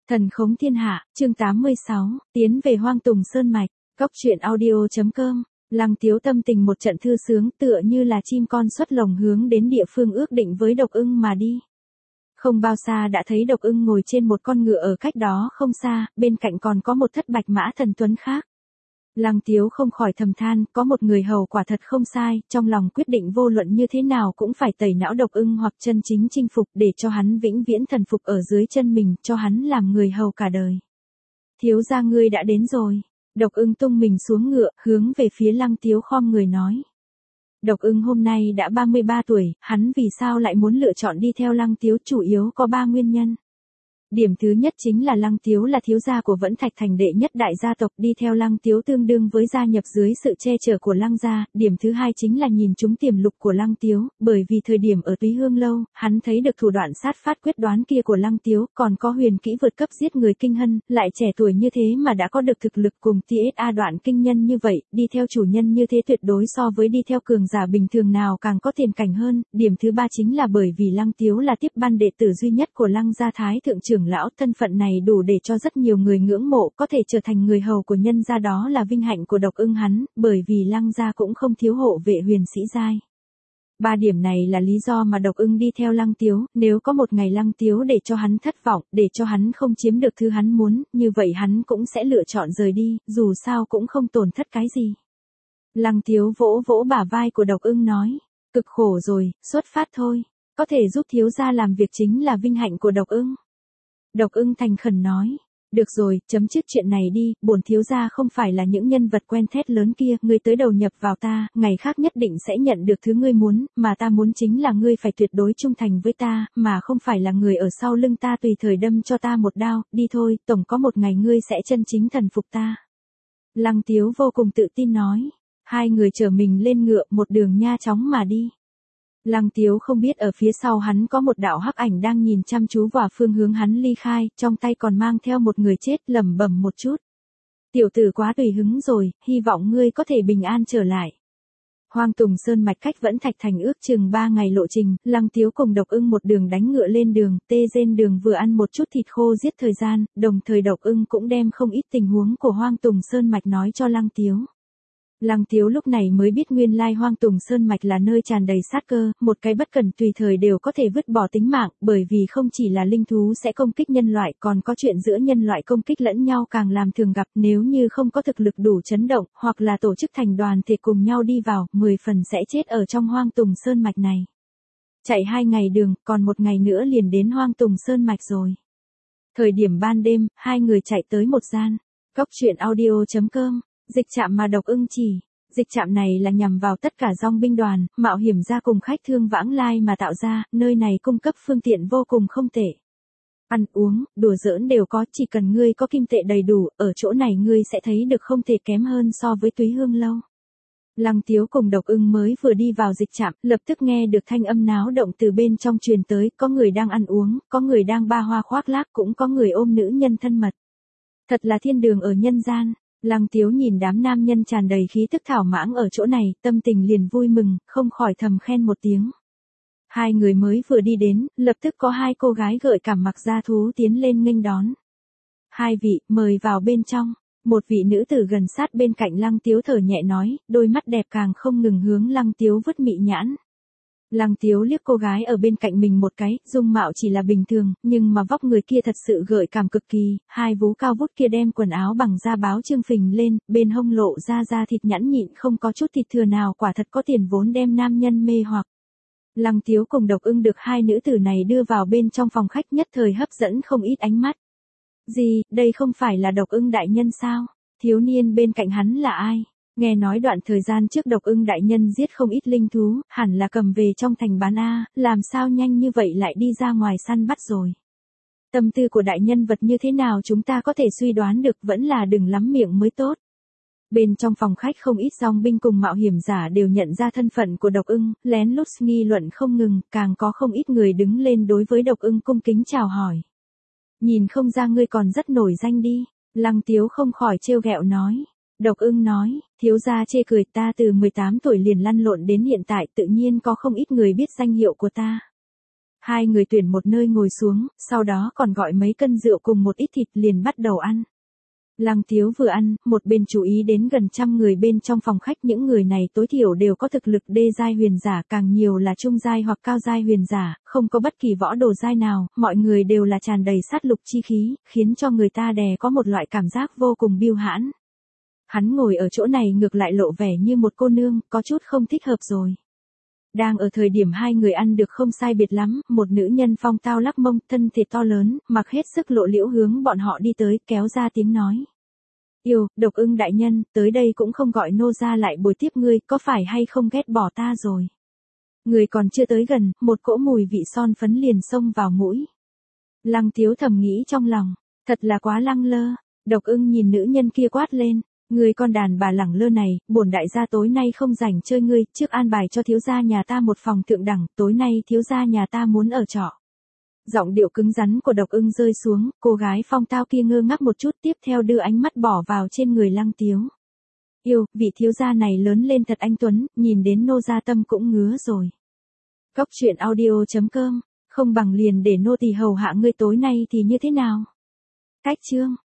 Thần khống thiên hạ, chương 86, tiến về Hoang Tùng Sơn Mạch, Cóc truyện audio.com. Lăng Tiếu tâm tình một trận thư sướng tựa như là chim con xuất lồng hướng đến địa phương ước định với Độc Ưng mà đi. Không bao xa đã thấy Độc Ưng ngồi trên một con ngựa ở cách đó không xa, bên cạnh còn có một thất bạch mã thần tuấn khác. Lăng Tiếu không khỏi thầm than, có một người hầu quả thật không sai, trong lòng quyết định vô luận như thế nào cũng phải tẩy não Độc Ưng hoặc chân chính chinh phục để cho hắn vĩnh viễn thần phục ở dưới chân mình, cho hắn làm người hầu cả đời. Thiếu gia ngươi đã đến rồi. Độc Ưng tung mình xuống ngựa, hướng về phía Lăng Tiếu khom người nói. Độc Ưng hôm nay đã 33 tuổi, hắn vì sao lại muốn lựa chọn đi theo Lăng Tiếu, chủ yếu có 3 nguyên nhân. Điểm thứ nhất chính là Lăng Tiếu là thiếu gia của Vẫn Thạch Thành đệ nhất đại gia tộc, đi theo Lăng Tiếu tương đương với gia nhập dưới sự che chở của Lăng gia. Điểm thứ hai chính là nhìn trúng tiềm lục của Lăng Tiếu, bởi vì thời điểm ở Túy Hương Lâu, hắn thấy được thủ đoạn sát phát quyết đoán kia của Lăng Tiếu, còn có huyền kỹ vượt cấp giết người kinh hân, lại trẻ tuổi như thế mà đã có được thực lực cùng TSA đoạn kinh nhân như vậy, đi theo chủ nhân như thế tuyệt đối so với đi theo cường giả bình thường nào càng có tiền cảnh hơn. Điểm thứ ba chính là bởi vì Lăng Tiếu là tiếp ban đệ tử duy nhất của Lăng gia thái thượng trưởng lão, thân phận này đủ để cho rất nhiều người ngưỡng mộ, có thể trở thành người hầu của nhân gia, đó là vinh hạnh của Độc Ưng hắn, bởi vì Lăng gia cũng không thiếu hộ vệ huyền sĩ giai. 3 điểm này là lý do mà Độc Ưng đi theo Lăng Tiếu, nếu có một ngày Lăng Tiếu để cho hắn thất vọng, để cho hắn không chiếm được thứ hắn muốn, như vậy hắn cũng sẽ lựa chọn rời đi, dù sao cũng không tổn thất cái gì. Lăng Tiếu vỗ vỗ bả vai của Độc Ưng nói, cực khổ rồi, xuất phát thôi, có thể giúp thiếu gia làm việc chính là vinh hạnh của Độc Ưng. Độc Ưng thành khẩn nói, được rồi, chấm dứt chuyện này đi, bổn thiếu gia không phải là những nhân vật quen thét lớn kia, ngươi tới đầu nhập vào ta, ngày khác nhất định sẽ nhận được thứ ngươi muốn, mà ta muốn chính là ngươi phải tuyệt đối trung thành với ta, mà không phải là người ở sau lưng ta tùy thời đâm cho ta một đao, đi thôi, tổng có một ngày ngươi sẽ chân chính thần phục ta. Lăng Tiếu vô cùng tự tin nói, hai người chở mình lên ngựa một đường nha chóng mà đi. Lăng Tiếu không biết ở phía sau hắn có một đạo hắc ảnh đang nhìn chăm chú vào phương hướng hắn ly khai, trong tay còn mang theo một người chết, lẩm bẩm một chút. Tiểu tử quá tùy hứng rồi, hy vọng ngươi có thể bình an trở lại. Hoang Tùng Sơn Mạch cách Vẫn Thạch Thành ước chừng 3 ngày lộ trình, Lăng Tiếu cùng Độc Ưng một đường đánh ngựa lên đường, trên đường vừa ăn một chút thịt khô giết thời gian, đồng thời Độc Ưng cũng đem không ít tình huống của Hoang Tùng Sơn Mạch nói cho Lăng Tiếu. Lăng Tiếu lúc này mới biết nguyên lai Hoang Tùng Sơn Mạch là nơi tràn đầy sát cơ, một cái bất cẩn tùy thời đều có thể vứt bỏ tính mạng, bởi vì không chỉ là linh thú sẽ công kích nhân loại, còn có chuyện giữa nhân loại công kích lẫn nhau càng làm thường gặp, nếu như không có thực lực đủ chấn động, hoặc là tổ chức thành đoàn thể cùng nhau đi vào, 10 phần sẽ chết ở trong Hoang Tùng Sơn Mạch này. Chạy 2 ngày đường, còn 1 ngày nữa liền đến Hoang Tùng Sơn Mạch rồi. Thời điểm ban đêm, hai người chạy tới một gian, Cóc truyện audio.com. Dịch trạm mà Độc Ưng chỉ, dịch trạm này là nhằm vào tất cả dòng binh đoàn, mạo hiểm gia cùng khách thương vãng lai mà tạo ra, nơi này cung cấp phương tiện vô cùng không tệ. Ăn uống, đùa giỡn đều có, chỉ cần ngươi có kim tệ đầy đủ, ở chỗ này ngươi sẽ thấy được không thể kém hơn so với Túy Hương Lâu. Lăng Tiếu cùng Độc Ưng mới vừa đi vào dịch trạm, lập tức nghe được thanh âm náo động từ bên trong truyền tới, có người đang ăn uống, có người đang ba hoa khoác lác, cũng có người ôm nữ nhân thân mật. Thật là thiên đường ở nhân gian. Lăng Tiếu nhìn đám nam nhân tràn đầy khí tức thảo mãng ở chỗ này, tâm tình liền vui mừng, không khỏi thầm khen một tiếng. Hai người mới vừa đi đến, lập tức có 2 cô gái gợi cảm mặc da thú tiến lên nghênh đón. 2 vị, mời vào bên trong. Một vị nữ tử gần sát bên cạnh Lăng Tiếu thở nhẹ nói, đôi mắt đẹp càng không ngừng hướng Lăng Tiếu vứt mị nhãn. Lăng Tiếu liếc cô gái ở bên cạnh mình một cái, dung mạo chỉ là bình thường, nhưng mà vóc người kia thật sự gợi cảm cực kỳ, 2 vú cao vút kia đem quần áo bằng da báo trương phình lên, bên hông lộ ra da thịt nhẵn nhịn không có chút thịt thừa nào, quả thật có tiền vốn đem nam nhân mê hoặc. Lăng Tiếu cùng Độc Ưng được 2 nữ tử này đưa vào bên trong phòng khách, nhất thời hấp dẫn không ít ánh mắt. Gì, đây không phải là Độc Ưng đại nhân sao? Thiếu niên bên cạnh hắn là ai? Nghe nói đoạn thời gian trước Độc Ưng đại nhân giết không ít linh thú, hẳn là cầm về trong thành bán a, làm sao nhanh như vậy lại đi ra ngoài săn bắt rồi. Tâm tư của đại nhân vật như thế nào chúng ta có thể suy đoán được, vẫn là đừng lắm miệng mới tốt. Bên trong phòng khách không ít dòng binh cùng mạo hiểm giả đều nhận ra thân phận của Độc Ưng, lén lút nghi luận không ngừng, càng có không ít người đứng lên đối với Độc Ưng cung kính chào hỏi. Nhìn không ra ngươi còn rất nổi danh đi, Lăng Tiếu không khỏi trêu ghẹo nói. Độc Ưng nói, thiếu gia chê cười, ta từ 18 tuổi liền lăn lộn đến hiện tại, tự nhiên có không ít người biết danh hiệu của ta. Hai người tuyển một nơi ngồi xuống, sau đó còn gọi mấy cân rượu cùng một ít thịt liền bắt đầu ăn. Lăng Tiếu vừa ăn, một bên chú ý đến gần 100 người bên trong phòng khách, những người này tối thiểu đều có thực lực đê giai huyền giả, càng nhiều là trung giai hoặc cao giai huyền giả, không có bất kỳ võ đồ giai nào, mọi người đều là tràn đầy sát lục chi khí, khiến cho người ta đè có một loại cảm giác vô cùng biêu hãn. Hắn ngồi ở chỗ này ngược lại lộ vẻ như một cô nương, có chút không thích hợp rồi. Đang ở thời điểm hai người ăn được không sai biệt lắm, một nữ nhân phong tao lắc mông, thân thể to lớn, mặc hết sức lộ liễu hướng bọn họ đi tới, kéo ra tiếng nói. Yêu, Độc Ưng đại nhân, tới đây cũng không gọi nô ra lại bồi tiếp ngươi, có phải hay không ghét bỏ ta rồi? Người còn chưa tới gần, một cỗ mùi vị son phấn liền xông vào mũi. Lăng Tiếu thầm nghĩ trong lòng, thật là quá lăng lơ. Độc Ưng nhìn nữ nhân kia quát lên. Người con đàn bà lẳng lơ này, bổn đại gia tối nay không rảnh chơi ngươi, trước an bài cho thiếu gia nhà ta một phòng thượng đẳng, tối nay thiếu gia nhà ta muốn ở trọ. Giọng điệu cứng rắn của Độc Ưng rơi xuống, cô gái phong tao kia ngơ ngác một chút, tiếp theo đưa ánh mắt bỏ vào trên người Lăng Tiếu. Yêu, vị thiếu gia này lớn lên thật anh tuấn, nhìn đến nô gia tâm cũng ngứa rồi. Cóc truyện audio.com, không bằng liền để nô tỳ hầu hạ ngươi tối nay thì như thế nào? Cách chương